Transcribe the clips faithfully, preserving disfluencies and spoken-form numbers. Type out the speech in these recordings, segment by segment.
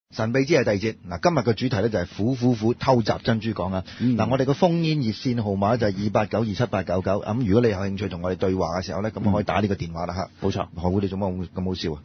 神秘之夜第二節，嗱，今日嘅主題咧就係苦苦苦偷襲珍珠港啊！嗱、嗯，我哋個烽煙熱線號碼就係二八九二七八九九，咁如果你有興趣同我哋對話嘅時候咧，咁、嗯、可以打呢個電話啦吓。冇錯，好，你做乜咁好笑啊？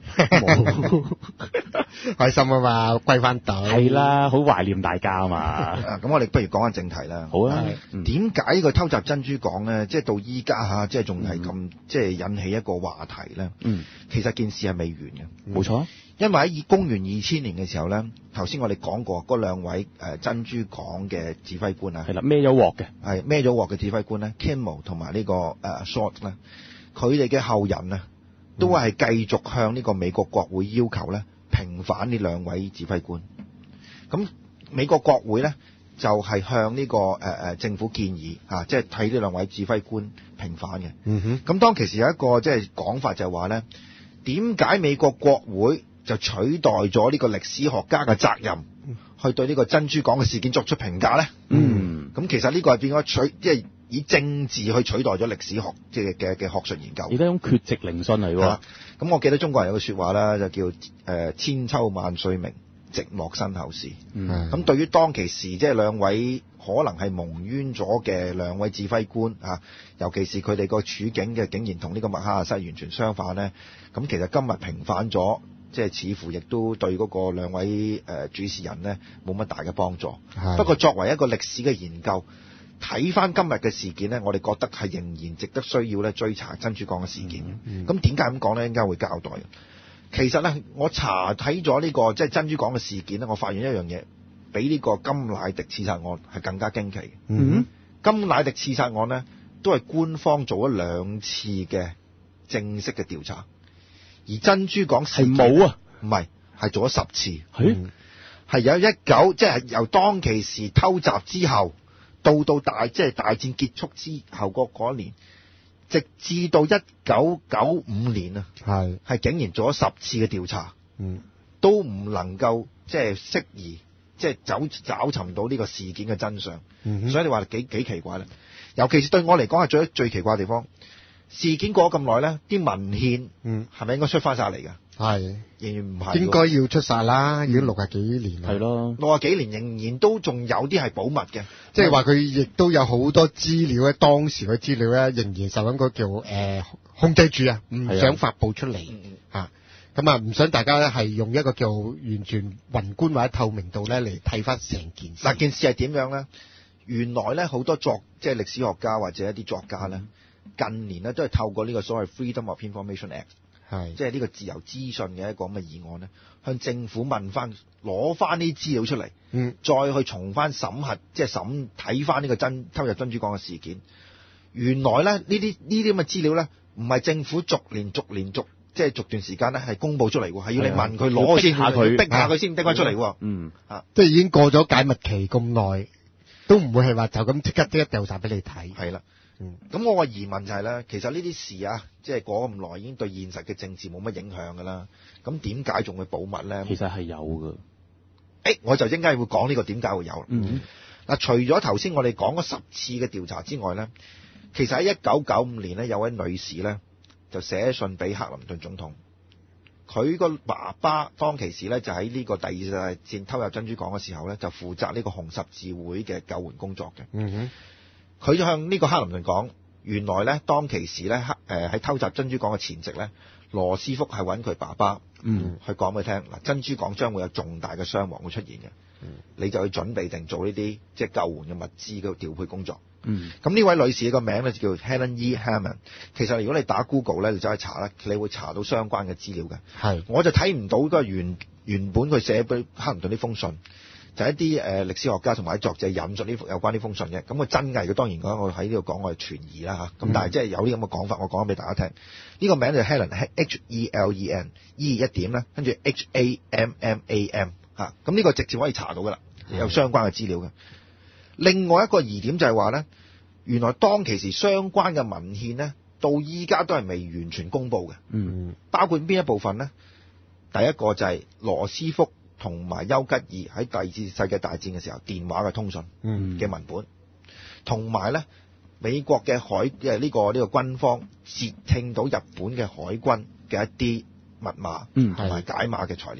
開心啊嘛，歸翻隊係啦，好懷念大家啊嘛。 咁我哋不如講下正題啦。 好啊。 點解呢個偷襲珍珠港咧，即係到依家吓，即係仲係咁，即係引起一個話題咧？嗯，其實件事係未完嘅。 冇錯。 因為喺公元二千年嘅時候咧，頭先我哋講過嗰兩位誒珍珠港嘅指揮官啊， 係啦，孭咗鑊嘅， 係孭咗鑊嘅指揮官咧 Kimmel 同埋呢個誒 Short 咧，佢哋嘅後人啊，都係繼續向呢個美國國會要求咧平反呢兩位指揮官。咁美國國會咧就係、是、向呢、這個誒誒、呃、政府建議嚇，即係替呢兩位指揮官平反嘅。嗯哼。咁當其時有一個即係講法就係話咧，點解美國國會就取代咗呢個歷史學家嘅責任，去對呢個珍珠港嘅事件作出評價咧。嗯，咁其實呢個係變咗取，即係以政治去取代咗歷史學即係嘅嘅學術研究。 而家種缺席聆訊嚟喎。 咁我記得中國人有句説話啦，就叫誒、呃、千秋萬歲名，寂寞身後事。嗯，咁對於當其時即係兩位可能係蒙冤咗嘅兩位指揮官啊，尤其是佢哋個處境嘅竟然同呢個麥克阿瑟完全相反咧。咁其實今日平反咗。即係似乎亦都對嗰個兩位誒、呃、主持人呢冇乜大嘅幫助。不過作為一個歷史嘅研究，睇翻今日嘅事件呢，我哋覺得係仍然值得需要咧追查珍珠港嘅事件。咁點解咁講呢？應該會交代。其實呢，我查睇咗呢個即係珍珠港嘅事件呢，我發現一樣嘢，比呢個甘迺迪刺殺案係更加驚奇。嗯，甘迺迪刺殺案呢，都係官方做咗兩次嘅正式嘅調查。而珍珠港係冇啊，唔係係做咗十次，係係有一九即係由當其時偷襲之後，到到大即係大戰結束之後嗰嗰一年，直至到一九九五年啊，係係竟然做咗十次嘅調查，嗯，都唔能夠即係適宜即係找找尋到呢個事件嘅真相，嗯，所以你話幾幾奇怪咧？尤其是對我嚟講係最最奇怪嘅地方。事件過咗咁耐咧，啲文獻，嗯，係咪應該出翻晒嚟㗎？係，仍然唔係。應該要出晒啦，已經六十幾年啦。係咯，六十幾年仍然都仲有啲係保密嘅，即係話佢亦都有好多資料咧，當時嘅資料咧仍然受緊個叫誒、呃、控制住啊，唔想發布出嚟嚇。咁啊，唔想大家咧係用一個叫完全宏觀或者透明度咧嚟睇翻成件事。嗱，件事係點樣咧？原來咧好多作即係歷史學家或者一啲作家咧。近年咧都係透過呢個所謂 Freedom of Information Act，係即係呢個自由資訊嘅一個咁嘅議案咧，向政府問翻攞翻啲資料出嚟，嗯，再去重翻審核，即係審睇翻呢個真偷入珍珠港嘅事件。原來咧呢啲呢啲咁嘅資料咧，唔係政府逐年逐年逐即係逐段時間咧係公佈出嚟喎，係要你問佢攞先，下佢逼下佢先拎翻出嚟喎。嗯，啊，即係已經過咗解密期咁耐，都唔會係話就咁即刻即刻掉晒俾你睇。係啦。嗯，咁我個疑問就係、是、咧，其實呢啲事啊，即係過咗咁耐，已經對現實嘅政治冇乜影響噶啦。咁點解仲會保密咧？其實係有噶。誒、欸，我就應該會講呢個點解會有。嗯，嗱，除咗頭先我哋講嗰十次嘅調查之外咧，其實喺一九九五年咧，有位女士咧就寫信俾克林頓總統，佢個爸爸當其時咧就喺呢個第二次大戰偷入珍珠港嘅時候咧，就負責呢個紅十字會嘅救援工作嘅。嗯哼。佢就向呢個克林頓講，原來咧當其時咧，誒喺偷襲珍珠港嘅前夕咧，羅斯福係揾佢爸爸，嗯，去講俾佢聽，嗱，珍珠港將會有重大嘅傷亡會出現嘅，嗯，你就去準備定做呢啲即係救援嘅物資嘅調配工作，嗯，咁呢位女士個名咧就叫 Helen E. Hammond， 其實如果你打 Google 咧，你就去查咧，你會查到相關嘅資料嘅，係，我就睇唔到嗰個原原本佢寫俾克林頓呢封信。就係、一啲誒、呃、歷史學家同埋啲作者引述呢有關呢封信嘅，咁佢真偽嘅當然講我喺呢度講我係傳疑啦嚇，咁但係即係有啲咁嘅講法，我講俾大家聽。呢、呢個名就 Helen H E L E N E 一點咧，跟住 H A M M A M 嚇，咁呢個直接可以查到噶啦，有相關嘅資料嘅。另外一個疑點就係話咧，原來當其時相關嘅文獻咧，到依家都係未完全公佈嘅，嗯，包括邊一部分咧？第一個就係羅斯福同埋丘吉爾喺第二次世界大戰嘅時候電話嘅通訊嘅文本，同埋咧美國嘅海嘅呢個呢、呢個軍方截聽到日本嘅海軍嘅一啲密碼同埋解碼嘅材料，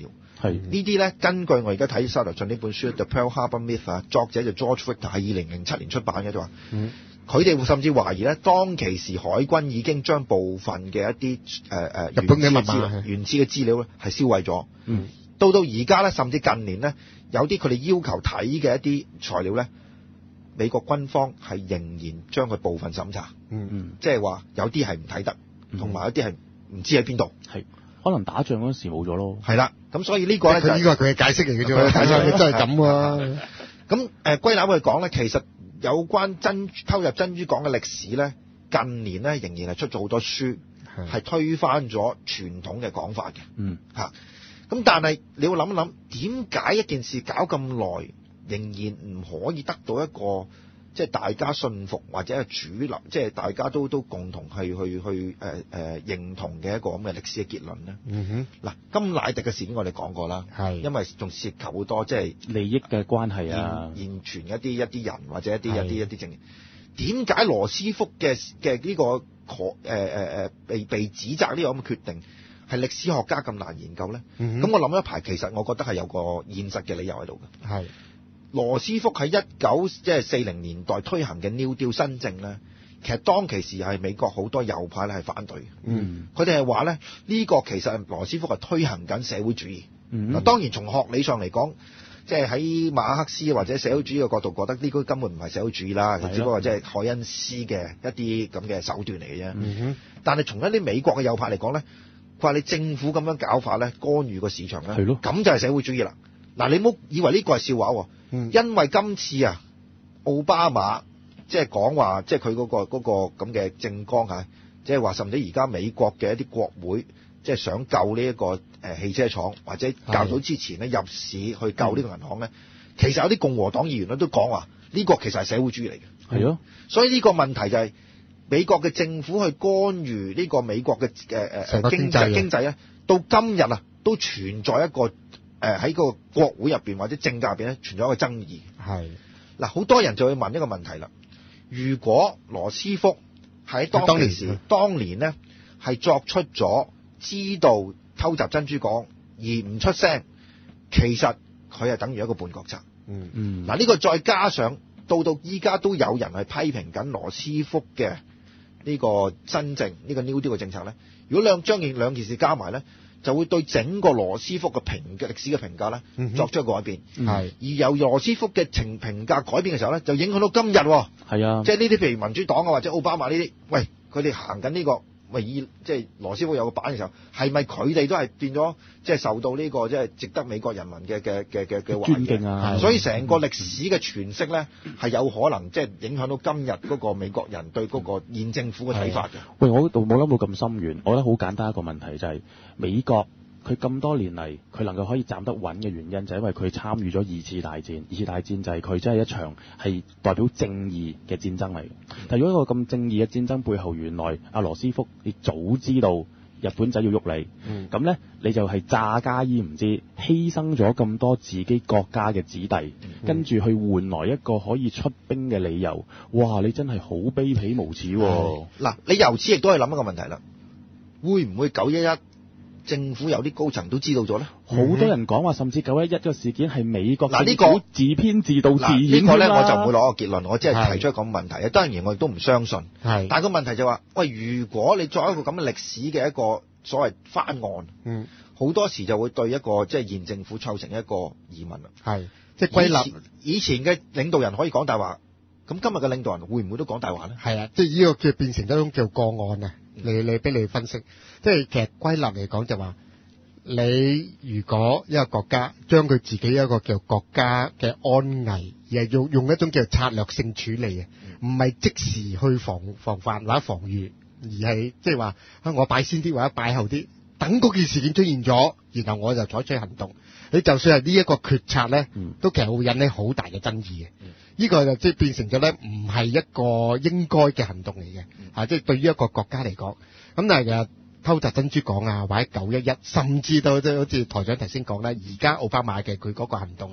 係呢啲咧，根據我而家睇沙頭遜呢本書《The Pearl Harbor Myth》啊，作者就 George Victor 喺二零零七年出版嘅，就話，佢哋甚至懷疑咧，當其時海軍已經將部分嘅一啲誒誒日本嘅密原始嘅資碼原始嘅資料咧係銷毀咗。 嗯， 到到而家咧，甚至近年咧，有啲佢哋要求睇嘅一啲材料咧，美國軍方係仍然將佢部分審查。 嗯嗯， 即係話有啲係唔睇得，同埋有啲係唔知喺邊度。 係可能打仗嗰時冇咗咯。 係啦，咁所以呢個咧就佢呢個係佢嘅解釋嚟嘅啫， 佢嘅解釋真係咁喎。 咁誒歸納去講咧，其實有關珍偷入珍珠港嘅歷史咧，近年咧仍然係出咗好多書，係推翻咗傳統嘅講法嘅。 嗯， 嚇。咁但係你要諗一諗，點解一件事搞咁耐，仍然唔可以得到一個即係大家信服或者係主流，即係大家都都共同去去去誒誒、呃、認同嘅一個咁嘅歷史嘅結論咧？ 嗯哼， 嗱，甘迺迪嘅事件我哋講過啦， 係因為仲涉及好多即係利益嘅關係啊， 現現存一啲一啲人或者一啲係一啲一啲證人，點解羅斯福嘅嘅呢個可誒誒誒被被指責呢個咁嘅決定係歷史學家咁難研究咧？咁、 嗯哼我諗一排，其實我覺得係有個現實嘅理由喺度嘅。 係羅斯福喺一九即係四零年代推行嘅 New Deal 新政咧，其實當其時係美國好多右派咧係反對嘅。 嗯， 佢哋係話咧呢個其實羅斯福係推行緊社會主義。嗱、 嗯， 當然從學理上嚟講，即係喺馬克思或者社會主義嘅角度，覺得呢個根本唔係社會主義啦， 係咯只不過即係凱恩斯嘅一啲咁嘅手段嚟嘅啫。 嗯哼， 但係從一啲美國嘅右派嚟講咧，佢話你政府咁樣搞法咧，干預個市場咧， 係咯咁就係社會主義啦。嗱，你唔好以為呢個係笑話喎。 嗯因為今次啊，奧巴馬即係講話，即係佢嗰個嗰、嗰個咁嘅政綱嚇，即係話甚至而家美國嘅一啲國會，即係想救呢一個誒汽車廠，或者較早之前咧入市去救呢個銀行咧，其實有啲共和黨議員咧都講話，呢個其實係社會主義嚟嘅。 係咯， 所以呢個問題就係、美國嘅政府去干預呢個美國嘅誒誒經濟經濟咧，到今日啊都存在一個。誒喺個國會入邊或者政界入邊咧存在一個爭議。 係嗱，好多人就會問一個問題啦：如果羅斯福喺當其時當年咧係作出咗知道偷襲珍珠港而唔出聲，其實佢係等於一個叛國賊。 嗯嗯， 嗱，呢個再加上到到依家都有人係批評緊羅斯福嘅呢個新政，呢個 New Deal 嘅政策咧。如果兩將件兩件事加埋咧，就會對整個羅斯福嘅評嘅歷史嘅評價咧、 嗯、 作出一個改變。 係而由羅斯福嘅情評價改變嘅時候咧，就影響到今日、哦。 係啊， 即係呢啲譬如民主黨啊或者奧巴馬呢啲，喂，佢哋行緊呢個。喂，以即係羅斯福有個版嘅時候，係咪佢哋都係變咗即係受到呢、這個即係值得美國人民嘅嘅嘅嘅嘅尊敬啊？ 所以成個歷史嘅詮釋咧，係有可能即係影響到今日嗰個美國人對嗰個現政府嘅睇法嘅。 喂，我度冇諗到咁深遠，我覺得好簡單一個問題就係、是、美國佢咁多年嚟，佢能夠可以站得穩嘅原因就係因為佢參與咗二次大戰。二次大戰就係佢真係一場係代表正義嘅戰爭嚟嘅。但如果一個咁正義嘅戰爭背後，原來阿羅斯福你早知道日本仔要喐你，咁、嗯、呢，你就係詐假意唔知，犧牲咗咁多自己國家嘅子弟，嗯、跟住去換來一個可以出兵嘅理由。哇！你真係好卑鄙無恥喎、哦！ 嗱，你由此亦都係諗一個問題啦，會唔會九一一？政府有啲高層都知道咗咧， 好、嗯、多人講話，甚至九一一個事件係美國嗱呢個自編自導自演。 呢個咧我就唔會攞個結論，我只係提出一個問題。當然我亦都唔相信。 係， 但係個問題就話、是，喂，如果你作一個咁嘅歷史嘅一個所謂翻案，嗯，好多時就會對一個即係現政府構成一個疑問啦。 係，即係歸納以前嘅領導人可以講大話，咁今日嘅領導人會唔會都講大話咧？ 係啊，即係呢個叫變成一種叫個案啊！你你俾你分析。即係其實歸納嚟講就話，你如果一個國家將佢自己一個叫國家嘅安危，而係用用一種叫策略性處理嘅，唔係即時去防防範或者防禦，而係即係話我擺先啲或者擺後啲，等嗰件事件出現咗，然後我就採取行動。你就算係呢一個決策咧，都其實會引起好大嘅爭議嘅。呢個就即係變成咗咧，唔係一個應該嘅行動嚟嘅，啊，即係對於一個國家嚟講，咁但係其實偷襲珍珠港啊，或者九一一，甚至到即係好似台長頭先講啦，而家奧巴馬嘅佢嗰個行動啊，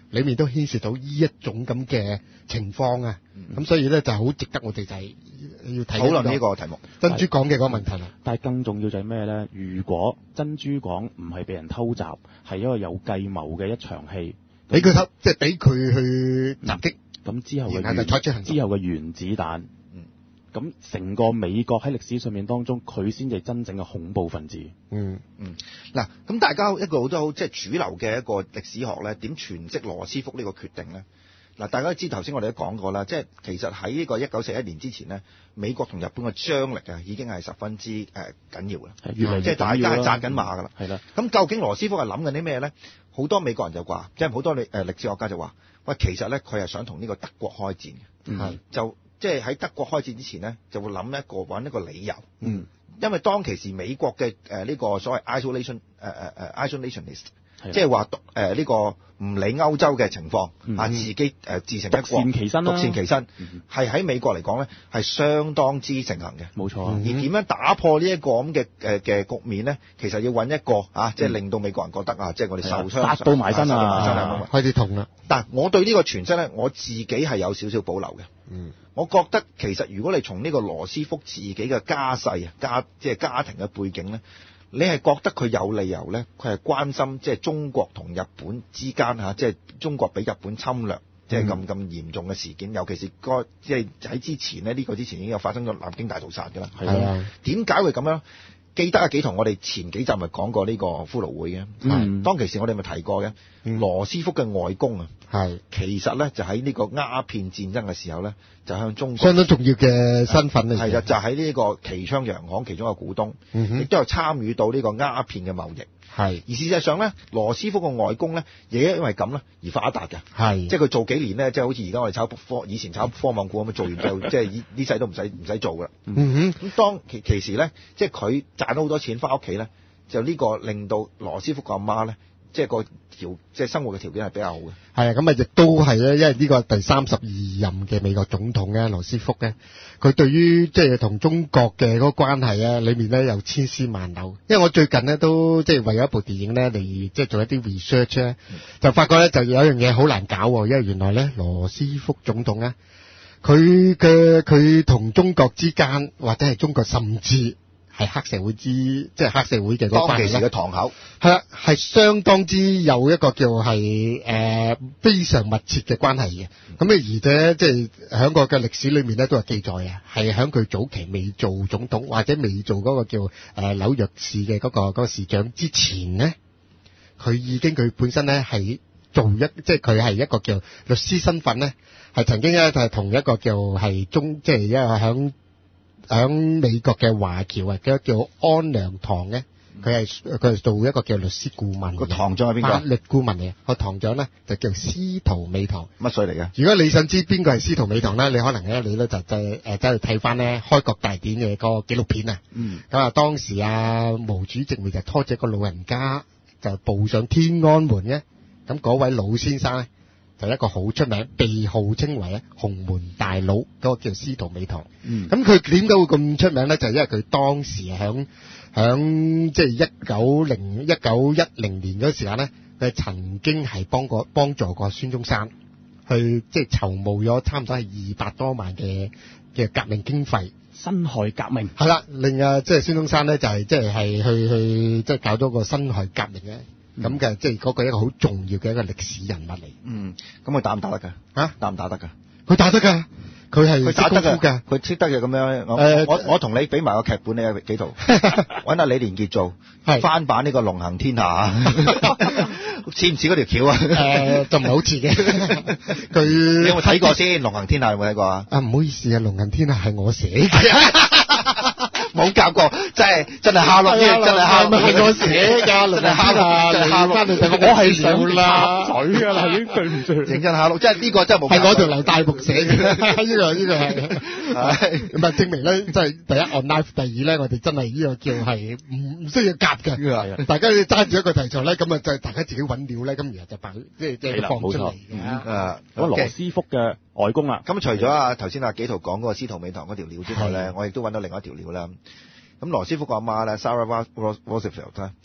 裏面都牽涉到呢一種咁嘅情況啊。咁、嗯、所以咧就好值得我哋就係要睇討論呢個題目。 珍珠港嘅嗰個問題啦。 但係更重要就係咩咧？如果珍珠港唔係被人偷襲，係一個有計謀嘅一場戲， 俾佢偷，即係俾佢去襲擊。 咁、嗯、之後嘅原之後嘅原子彈。咁成個美國喺歷史上面當中，佢先至真正嘅恐怖分子。 嗯嗯，嗱，咁大家一個好多好即係主流嘅一個歷史學咧，點詮釋羅斯福呢個決定咧？嗱，大家都知頭先我哋都講過啦，即係其實喺呢個一九四一年之前咧，美國同日本嘅張力啊，已經係十分之誒緊要啦， 越嚟越緊要啦， 即係大家係紮緊馬噶啦。 係啦。 咁究竟羅斯福係諗緊啲咩咧？好多美國人就話，即係好多誒歷史學家就話，喂，其實咧佢係想同呢個德國開戰嘅， 嗯， 係就。即係喺德國開戰之前呢，就會諗一個揾一個理由。 嗯， 因為當其時美國嘅誒呢個所謂 isolation 誒誒誒 isolationist，即係話誒呢個唔理歐洲嘅情況，啊、嗯、自己誒、呃、自成一國， 獨善其身啦， 獨善其身，係喺美國嚟講咧係相當之盛行嘅。 冇錯。 而點樣打破呢一個咁嘅誒嘅局面咧？其實要揾一個啊，即係令到美國人覺得啊，即係我哋受傷殺到埋身啊， 開始痛啦。 但我對呢個詮釋咧，我自己係有少少保留嘅。 嗯。 我覺得其實如果你從呢個羅斯福自己嘅家世啊、家即係家庭嘅背景咧，你係覺得佢有理由咧，佢係關心即係中國同日本之間嚇，即係中國俾日本侵略，即係咁咁嚴重嘅事件，尤其是個即係喺之前呢，呢、呢個之前已經有發生咗南京大屠殺㗎啦。 係啊， 點解會咁樣？記得啊，幾同我哋前幾集咪講過呢個骷髏會嘅， 嗯， 當其時我哋咪提過嘅，嗯，羅斯福嘅外公啊， 係其實咧就喺呢個鴉片戰爭嘅時候咧，就向中國相當重要嘅身份嚟， 係啊，就喺呢個旗昌洋行其中一個股東，亦、嗯、都有參與到呢個鴉片嘅貿易。 係， 而事實上咧，羅斯福個外公咧，亦因為咁咧而發達嘅。係，即係佢做幾年咧，即係好似而家我哋炒科，以前炒科網股咁，做完就即係呢世都唔使唔使做噶啦。 嗯哼。 咁當其其時咧，即係佢賺到好多錢翻屋企咧，就呢個令到羅斯福個阿媽咧，即係個條即係生活嘅條件係比較好嘅。係啊，咁啊亦都係咧，因為呢個第三十二任嘅美國總統咧，羅斯福咧，佢對於即係同中國嘅嗰個關係咧，裏面咧有千絲萬縷。因為我最近咧都即係為咗一部電影咧嚟即係做一啲 research 咧，就發覺咧就有一樣嘢好難搞，因為原來咧羅斯福總統咧，佢嘅佢同中國之間或者係中國甚至係黑社會之即係黑社會嘅嗰個關係，當其時嘅堂口係啦，係相當之有一個叫係誒、呃、非常密切嘅關係嘅。咁、嗯、啊，而且即係喺個嘅歷史裏面咧都有記載啊，係喺佢早期未做總統或者未做嗰個叫誒、呃、紐約市嘅嗰個嗰個市長之前咧，佢已經佢本身咧係做一即係佢係一個叫律師身份咧，係曾經咧就係同一個叫係中即係一個響。喺美國嘅華僑啊，叫叫安良堂咧，佢係佢係做一個叫律師顧問。個堂長係邊個？法律顧問嚟嘅。個堂長咧就叫司徒美堂。乜水嚟嘅？如果你想知邊個係司徒美堂咧，你可能咧你咧就就誒走去睇翻咧開國大典嘅個紀錄片啊。嗯。咁啊，當時啊毛主席咪就拖住個老人家就步上天安門嘅，咁嗰位老先生咧。就一個好出名，被號稱為咧洪門大佬，嗰、那個叫司徒美堂。嗯，咁佢點解會咁出名咧？就係、是、因為佢當時響響即係一九零一九一零年嗰時間咧，佢曾經係幫過幫助過孫中山去即係籌募咗差唔多係二百多萬嘅嘅革命經費，辛亥革命係啦，令啊即係孫中山咧就係即係係去去即係搞咗個辛亥革命嘅。咁嘅即係嗰個一個好重要嘅一個歷史人物嚟。嗯，咁佢打唔打得㗎？啊，打唔打得㗎？佢打得㗎，佢係佢打得㗎，佢識得嘅咁樣。我、呃、我我同你俾埋個劇本你幾圖，揾下李連杰做翻版呢個龍行天下，似唔似嗰條橋啊？誒、呃，就唔係好似嘅。佢你有冇睇過先？龍行天下有冇睇過啊？啊，唔好意思啊，龍行天下係我寫嘅。冇夾過，真係真係蝦落嘅，真係蝦落係我寫㗎，真係蝦落，真係蝦落。我係想啦，嘴㗎啦，已經對唔住。認真蝦落，即係呢個真係冇。係我條劉大木寫嘅，呢個呢個係。係咁啊，證明咧，即係第一 on life，第二咧，我哋真係呢個叫係唔唔需要夾嘅。大家要揸住一個題材咧，咁啊就大家自己揾料咧，咁然後就擺即係即係放出嚟嘅。誒，咁羅斯福嘅外公啦。咁除咗啊頭先阿紀陶講嗰個司徒美堂嗰條料之外咧，我亦都揾到另外一條料啦。咁羅斯福個阿媽咧 ，Sarah Roosevelt 咧，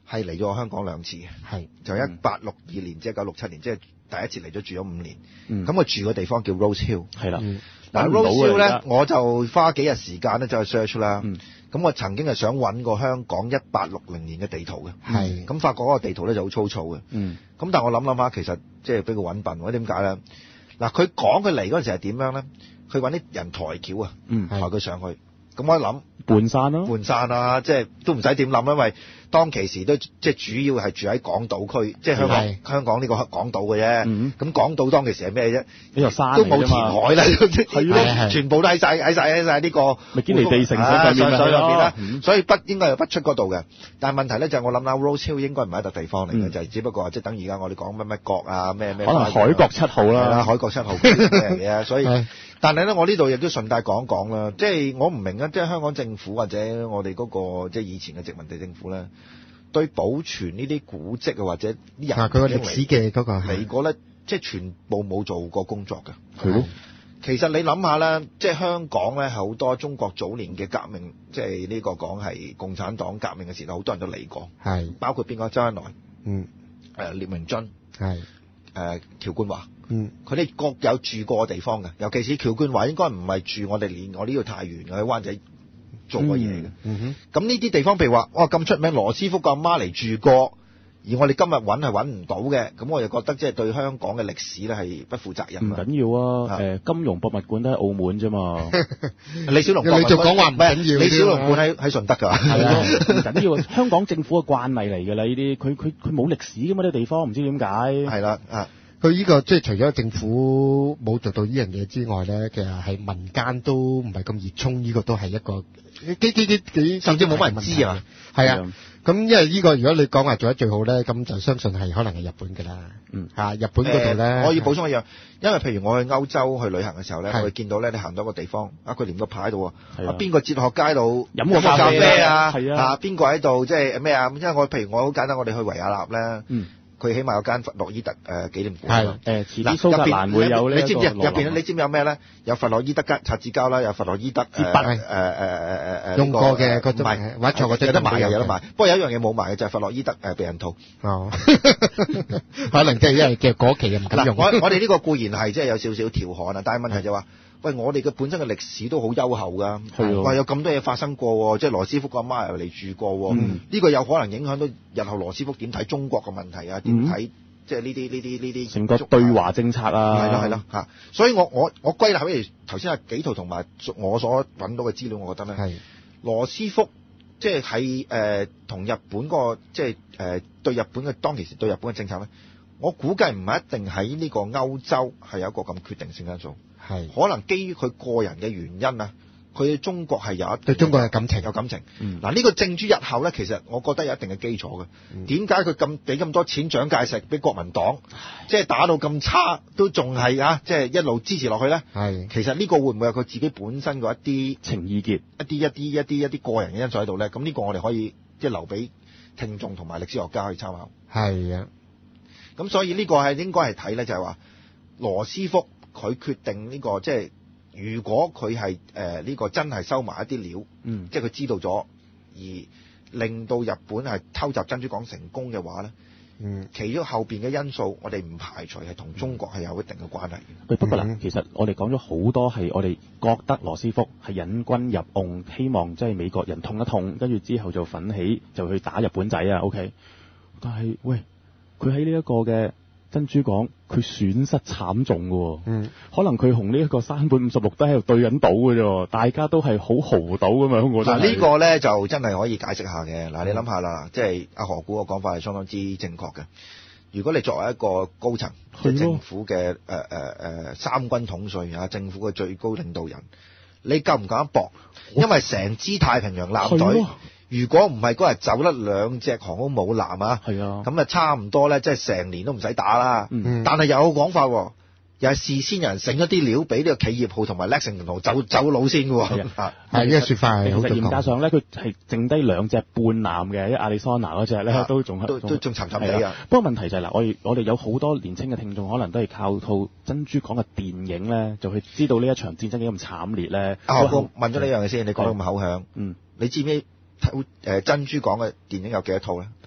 係嚟咗香港兩次嘅， 係就一八六二年至一九六七年，即係第一次嚟咗住咗五年。 嗯咁佢住嘅地方叫 Rose Hill。 係啦。 嗯嗱揾唔到 Rose Hill 咧啊而家， 我就花幾日時間咧就去 search 啦。 嗯咁我曾經係想揾個香港一八六零年嘅地圖嘅。 係咁發覺嗰個地圖咧就好粗糙嘅。 嗯咁但係我諗諗下，其實即係俾佢揾笨。我點解咧？嗱，佢講佢嚟嗰陣時係點樣咧？佢揾啲人抬轎啊， 嗯抬佢上去。咁我一諗。 半山咯。 換散啊，即係都唔使點諗，因為當其時都即係主要係住喺港島區，即係香港係香港呢個港島嘅啫。 嗯咁港島當其時係咩啫？ 呢個山都冇填嚟啫嘛。 海啦，係咯係全部都喺晒喺晒喺晒呢個咪堅尼地城上啊面咪上上面啦嗯。 所以不應該係不出嗰度嘅。但係問題咧就係我諗啦 Rose Hill 應該唔係一笪地方嚟嘅， 嗯就係只不過即係等而家我哋講乜乜角啊咩咩。 可能海角七號係啦， 啦。 海角七號咩嚟嘅，所以係。 但係咧，我呢度亦都順帶講講啦，即係我唔明啊，即係香港政府或者我哋嗰、個即係以前嘅殖民地政府咧，對保存呢啲古蹟啊或者啲人啊，佢個歷史嘅嗰個嚟係過咧，即係全部冇做過工作嘅。 係咯。 其實你諗下咧，即係香港咧係好多中國早年嘅革命，即係呢個講係共產黨革命嘅時候，好多人都嚟過， 係包括邊個？周恩來、 嗯誒聶明津、 係誒喬冠華。 嗯佢哋各有住過嘅地方嘅，尤其是喬冠華應該唔係住我哋離我呢度太遠嘅，喺灣仔做過嘢嘅。 嗯哼咁呢啲地方譬如話，哇咁出名，羅斯福個阿媽嚟住過，而我哋今日揾係揾唔到嘅，咁我就覺得即係對香港嘅歷史咧係不負責任啊。 唔緊要啊。 啊誒，金融博物館都喺澳門啫嘛。 李小龍博物館， 你就講話唔緊要李小龍館喺喺順德㗎。 係啊，唔緊要啊。香港政府嘅慣例嚟㗎啦，呢啲佢佢佢冇歷史㗎嘛，啲地方唔知點解。 係啦啊。 佢呢個即係除咗政府冇做到呢樣嘢之外咧，其實係民間都唔係咁熱衷，呢個都係一個幾幾幾幾甚至冇乜人知啊。 係啊，咁因為呢個如果你講話做得最好咧，咁就相信係可能係日本㗎啦。 嗯嚇，日本嗰度咧， 誒我要補充一樣，因為譬如我去歐洲去旅行嘅時候咧， 係我會見到咧，你行到一個地方，啊佢連個牌喺度喎， 係啊啊邊個哲學街度飲個咖咖啡啡啊， 係啊啊邊個喺度即係咩啊？因為我譬如我好簡單，我哋去維也納咧， 嗯。 佢起碼有間弗洛伊德誒紀念館啊嘛。 誒，遲嗱啲蘇格蘭會有呢你知唔知啊入入邊你知唔知有咩咧？有弗洛伊德吉擦紙膠啦，有弗洛伊德誒誒誒誒誒用過嘅嗰種唔係或者錯嗰種有得賣嘅， 有嘅有得賣。不過有一樣嘢冇賣嘅就係弗洛伊德誒避孕套。 哦，可能即係因為嘅嗰期又唔敢嗱， 用。 我我哋呢個固然係即係有少少調侃啊，但係問題就話、是，喂，我哋嘅本身嘅歷史都好優厚㗎， 係喎哇，有咁多嘢發生過喎，即係羅斯福個阿媽又嚟住過喎，呢、 嗯個有可能影響到日後羅斯福點睇中國嘅問題啊，點睇、即係呢啲呢啲呢啲成個對華政策啊。 係咯係咯嚇，所以我我我歸納譬如頭先阿紀陶同埋我所揾到嘅資料，我覺得咧， 係羅斯福即係喺誒同日本個即係誒、呃、對日本嘅當其時對日本嘅政策咧，我估計唔係一定喺呢個歐洲係有一個咁決定性因素， 係可能基於佢個人嘅原因啊，佢對中國係有一定對中國嘅感情有感情。 嗯嗱呢個正諸日後咧，其實我覺得有一定嘅基礎嘅。點解佢咁俾咁多錢獎戒食俾國民黨，即係打到咁差都仲係啊，即係一路支持落去咧？ 係其實呢個會唔會有佢自己本身嘅一啲情意結。 一啲一啲一啲一啲個人嘅因素喺度咧？咁呢個我哋可以即係留俾聽眾同埋歷史學家去參考。 係啊， 咁所以呢個係應該係睇咧，就係話羅斯福佢決定呢、個即係如果佢係誒呢個真係收埋一啲料， 嗯即係佢知道咗，而令到日本係偷襲珍珠港成功嘅話咧， 嗯其中後邊嘅因素，我哋唔排除係同中國係有一定嘅關係嘅。 喂，不過嗱嗯， 其實我哋講咗好多係我哋覺得羅斯福係引軍入甕，希望即係美國人痛一痛，跟住之後就奮起就去打日本仔啊。OK，但係喂，佢喺呢一個嘅珍珠港，佢損失慘重嘅喎。 嗯可能佢同呢一個山本五十六都喺度對緊賭嘅啫，大家都係好豪賭咁樣。我覺得嗱呢個咧就真係可以解釋下嘅。嗱你諗下啦，即係阿何故嘅講法係相當之正確嘅。如果你作為一個高層，即係政府嘅誒誒誒三軍統帥啊，政府嘅最高領導人，你夠唔夠膽搏？因為成支太平洋艦隊係咯， 如果唔係嗰日走甩兩隻航空母艦啊， 係啊， 咁啊差唔多咧，即係成年都唔使打啦。 嗯但係有個講法喎，又係事先有人醒咗啲料俾呢個企業號同埋 Lexington 號走走佬先嘅喎。 係係呢個説法其係好準實嚴格確。 上咧，佢係剩低兩隻半艦嘅，一亞利桑那嗰隻咧啊都仲係都都仲沉沉地啊係不過問題就係嗱，我哋我哋有好多年青嘅聽眾，可能都係靠套珍珠港嘅電影咧，就去知道呢一場戰爭幾咁慘烈咧。 阿何哥問咗呢樣嘢先，你講得咁口響， 嗯， 你知唔知誒珍珠港嘅電影有幾多套咧？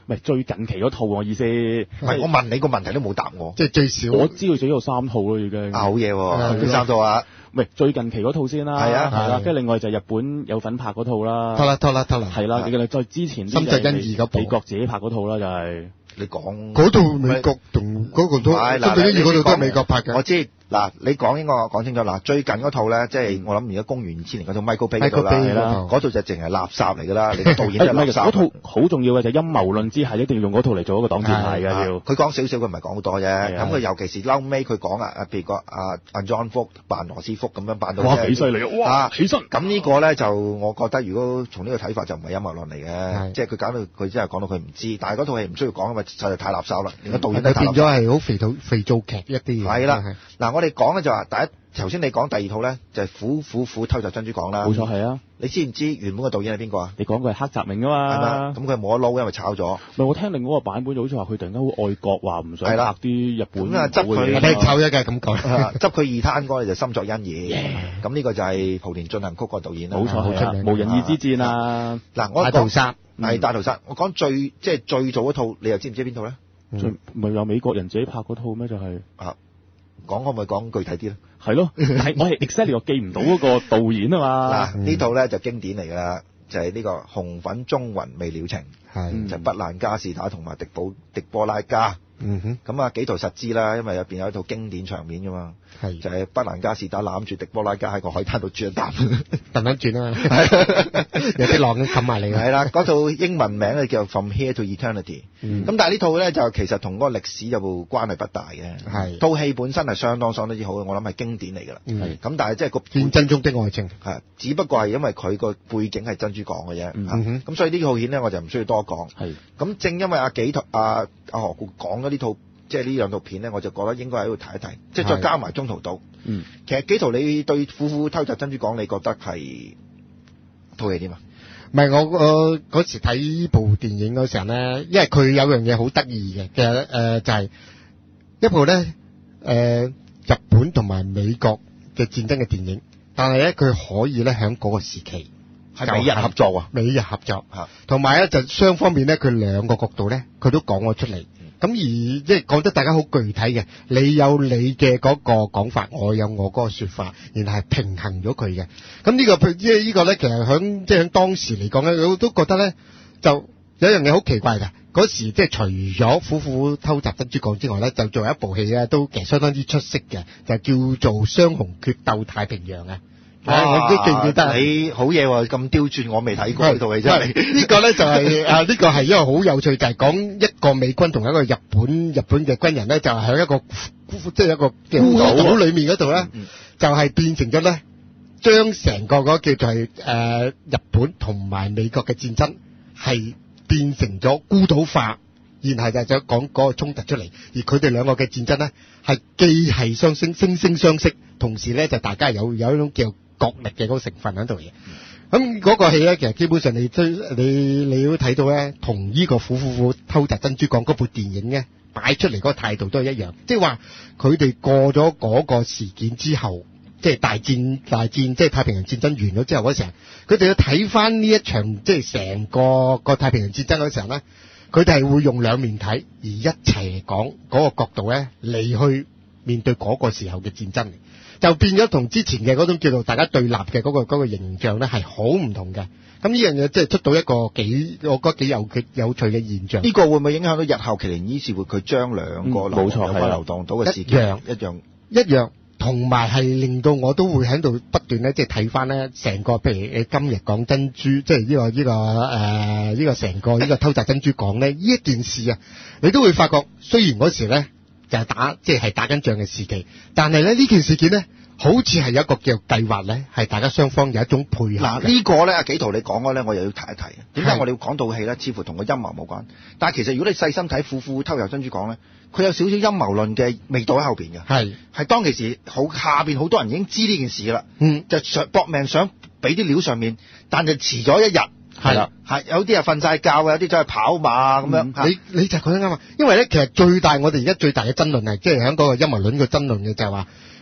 唔係最近期嗰套我意思。 唔係我問你個問題都冇答我。 即係最少， 我知道最有三套咯已經。 啊好嘢喎，邊三套啊？ 唔係最近期嗰套先啦。 係啊係啦，跟住另外就日本有份拍嗰套啦。 得啦得啦得啦。 係啦，你再之前深圳欣宜嗰部美國自己拍嗰套啦就係。 你講嗰套美國同嗰個都深圳欣宜嗰套都係美國拍嘅。 我知。嗱，你講應該講清楚。嗱，最近嗰套咧，即係我諗而家公元二千年嗰套 Michael Bay 嗰套啦，嗰套就淨係垃圾嚟㗎啦。你個導演係垃圾。嗰套好重要嘅就係陰謀論之下，一定要用嗰套嚟做一個擋箭牌嘅要。 佢講少少，佢唔係講好多啫。咁佢尤其是嬲尾佢講啊，譬如個阿阿 John Fook 扮羅斯福咁樣扮到。 哇！幾犀利啊！哇！起身。 咁呢個咧就我覺得，如果從呢個睇法就唔係陰謀論嚟嘅，即係佢搞到佢真係講到佢唔知，但係嗰套戲唔需要講，因為實在太垃圾啦。連個導演都太垃圾。 變咗係好肥皂肥皂劇一啲嘢。 係啦，嗱我哋講咧就話第一。頭先你講第二套咧，就係、是《虎虎虎偷襲珍珠港》啦。 冇錯，係啊。 你知唔知原本個導演係邊個啊？ 你講佢係黑澤明啊嘛。 係嘛？咁佢冇得撈，因為炒咗。 唔係，我聽另外一個版本就好似話佢突然間好愛國，話唔想拍啲日本咁啊，執佢你炒咗嘅咁講。 執佢二攤嗰個就深作欣宜。咁呢個就係《蒲田進行曲》個導演啦。 冇錯，好出名。無人義之戰啊！ 嗱，我大屠殺係大屠殺。我講最即係最早嗰套，你又知唔知邊套咧？ 最唔係有美國人自己拍嗰套咩？就係啊。講可唔可以講具體啲咧？ 係咯，係我係 exactly 我記唔到嗰個導演啊嘛。 嗱、嗯，呢套咧就經典嚟㗎啦，就係、是、呢個紅粉中雲未了情， 係就不蘭加士打同埋迪保迪波拉加。 嗯哼， 咁啊幾圖實知啦，因為入邊有一套經典場面㗎嘛，係就係、是、不蘭加士打攬住迪波拉加喺個海灘度轉一啖， 突然轉啊嘛，有啲浪咁冚埋嚟。 係啦，嗰套英文名咧叫 From Here to Eternity。咁、嗯、但係呢套咧就其實同嗰個歷史有冇關係不大嘅。係套戲本身係相當相當之好嘅，我諗係經典嚟㗎啦。咁、嗯、但係即係個戰爭中的愛情係，只不過係因為佢個背景係珍珠港嘅啫。咁、 嗯啊、所以呢套片咧我就唔需要多講。係咁正因為阿幾圖阿阿何故講咗呢套。即係呢兩套片咧，我就覺得應該喺度睇一睇，即係再加埋中途島。嗯，其實幾圖你對《虎虎偷襲珍珠港》，你覺得係套戲點啊？ 唔係我我嗰時睇呢部電影嗰時候咧，因為佢有樣嘢好得意嘅，其實誒、呃、就係、是、一部咧誒、呃、日本同埋美國嘅戰爭嘅電影，但係咧佢可以咧喺嗰個時期係美日合作啊， 美日合作嚇，同埋咧就雙方面咧佢兩個角度咧佢都講咗出嚟。咁而即係講得大家好具體嘅，你有你嘅嗰個講法，我有我嗰個說法，然後係平衡咗佢嘅。咁呢、這個即係呢個咧，其實響即係響當時嚟講咧，我都覺得咧，就有一樣嘢好奇怪嘅。嗰時即係除咗虎虎偷襲珍珠港之外咧，就做一部戲咧，都其實相當之出色嘅，就叫做《雙雄決鬥太平洋》啊。 啊！ 我都記唔記得？ 你好嘢喎，咁刁鑽，我未睇過呢套戲真係。 呢個咧就係、是、啊，呢、這個係一個好有趣，就係、是、講一個美軍同一個日本日本嘅軍人咧，就係、是、喺一個即係、就是、一個孤島裏面嗰度咧，就係、是、變成咗咧，將成個嗰叫做係誒、呃、日本同埋美國嘅戰爭係變成咗孤島化。然後就就講嗰個衝突出嚟，而佢哋兩個嘅戰爭咧係既係相惺惺惺相惜，同時咧就大家有有一種叫角力嘅嗰個成分喺度嘅。咁嗰個戲咧，其實基本上你追你你都睇到咧，同呢個虎虎虎偷襲珍珠港嗰部電影咧擺出嚟嗰個態度都係一樣，即係話佢哋過咗嗰個事件之後，即係大戰大戰即係太平洋戰爭完咗之後嗰時候，佢哋要睇翻呢一場即係成個個太平洋戰爭嗰時候咧。佢哋係會用兩面睇，而一齊嚟講嗰個角度咧，嚟去面對嗰個時候嘅戰爭，就變咗同之前嘅嗰種叫做大家對立嘅嗰個嗰個形象咧，係好唔同嘅。咁呢樣嘢即係出到一個幾，我覺得幾有有趣嘅現象。 呢個會唔會影響到日後麒麟醫師會佢將兩個流有個流蕩島嘅事件一樣一樣？同埋係令到我都會喺度不斷咧，即係睇翻咧成個，譬如你今日講珍珠，即係呢個呢個誒呢個成個呢個偷襲珍珠港咧，呢一件事啊，你都會發覺，雖然嗰時咧就係打即係係打緊仗嘅時期，但係咧呢件事件咧，好似係有一個叫計劃咧，係大家雙方有一種配合。嗱呢個咧，阿紀陶你講嗰咧，我又要提一提。點解我哋要講套戲咧？似乎同個陰謀冇關，但係其實如果你細心睇《虎虎偷襲珍珠港》咧，佢有少少陰謀論嘅味道喺後邊嘅。係係當其時好下邊好多人已經知呢件事噶啦，嗯，就想搏命想俾啲料上面，但係遲咗一日。係啦，係有啲人瞓晒覺，有啲走去跑馬咁樣。 嗯、你你就講得啱啊！因為咧，其實最大我哋而家最大嘅爭論係，即係喺嗰個陰謀論嘅爭論嘅就係話，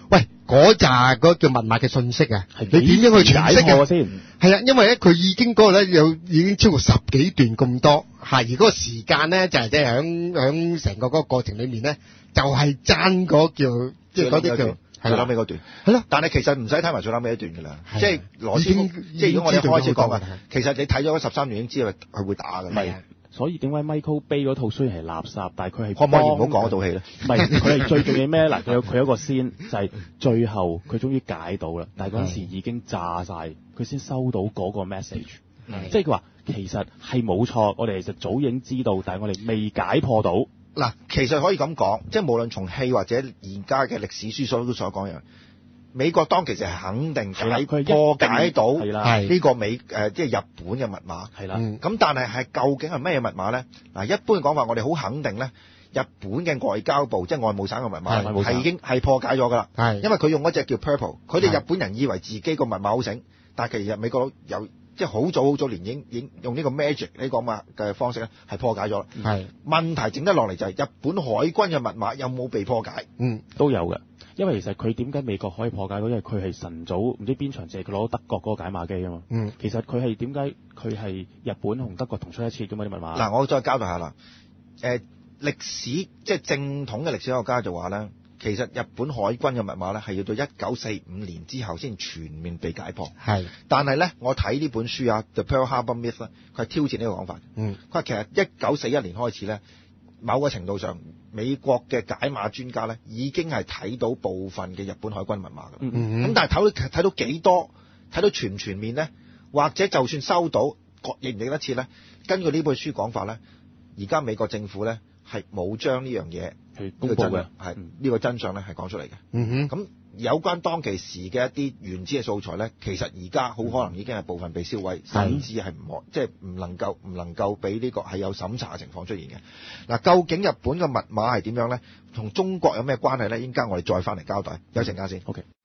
喂，嗰扎嗰叫密碼嘅信息啊，你點樣去詮釋啊？ 先？ 係啊，因為咧佢已經嗰個咧有已經超過十幾段咁多，係而嗰個時間咧就係即係響響成個嗰個過程裏面咧，就係爭嗰叫即係嗰啲叫。 最後尾嗰段， 係咯， 但係其實唔使睇埋最後尾一段㗎啦，即係羅斯福， 已經即係如果我哋開始講啊已經知道咗好多， 其實你睇咗嗰十三段已經知道係會打㗎啦。 係，所以點解 Michael Bay 嗰套雖然係垃圾，但係佢係可唔可以唔好講嗰套戲咧？ 唔係，佢係最重要咩？嗱，佢有佢有一個先就係最後佢終於解到啦，但係嗰陣時已經炸晒，佢先收到嗰個 message，即係佢話其實係冇錯，我哋其實早已經知道，但係我哋未解破到。 嗱，其實可以咁講，即係無論從戲或者而家嘅歷史書所都所講樣。美國當其實係肯定解破解到呢個美誒即係日本嘅密碼，係啦。咁但係係究竟係咩密碼咧？嗱，一般講話我哋好肯定咧，日本嘅外交部即係外務省嘅密碼係已經係破解咗㗎啦。係因為佢用嗰隻叫 Purple， 佢哋日本人以為自己個密碼好醒，但係其實美國有即係好早好早年已經已經用呢個 magic 呢個嘛嘅方式咧係破解咗啦。係問題剩得落嚟就係日本海軍嘅密碼有冇被破解？嗯， 都有嘅。因為其實佢點解美國可以破解到？因為佢係晨早唔知邊場借佢攞德國嗰個解碼機啊嘛。嗯，其實佢係點解佢係日本同德國同出一轍嘅嘛啲密碼？ 嗱，我再交代下啦。誒、呃，歷史即係正統嘅歷史學家就話咧，其實日本海軍嘅密碼咧係要到一九四五年之後先全面被解破。係，但係咧，我睇呢本書啊，《The Pearl Harbor Myth》咧，佢係挑戰呢個講法。嗯，佢話其實一九四一年開始咧。某個程度上，美國嘅解碼專家咧已經係睇到部分嘅日本海軍密碼㗎。咁、嗯、但係睇到睇到幾多，睇到全唔全面咧？或者就算收到，認唔認得切咧？根據呢本書講法咧，而家美國政府咧係冇將呢樣嘢去公佈嘅，係呢、呢個真相咧係講出嚟嘅。嗯哼，咁。有關當其時嘅一啲原始嘅素材咧，其實而家好可能已經係部分被燒毀，甚至係唔可，即係唔能夠唔能夠俾呢個係有審查嘅情況出現嘅。嗱，究竟日本嘅密碼係點樣咧？同中國有咩關係咧？應該我哋再翻嚟交代。休陣間先。OK。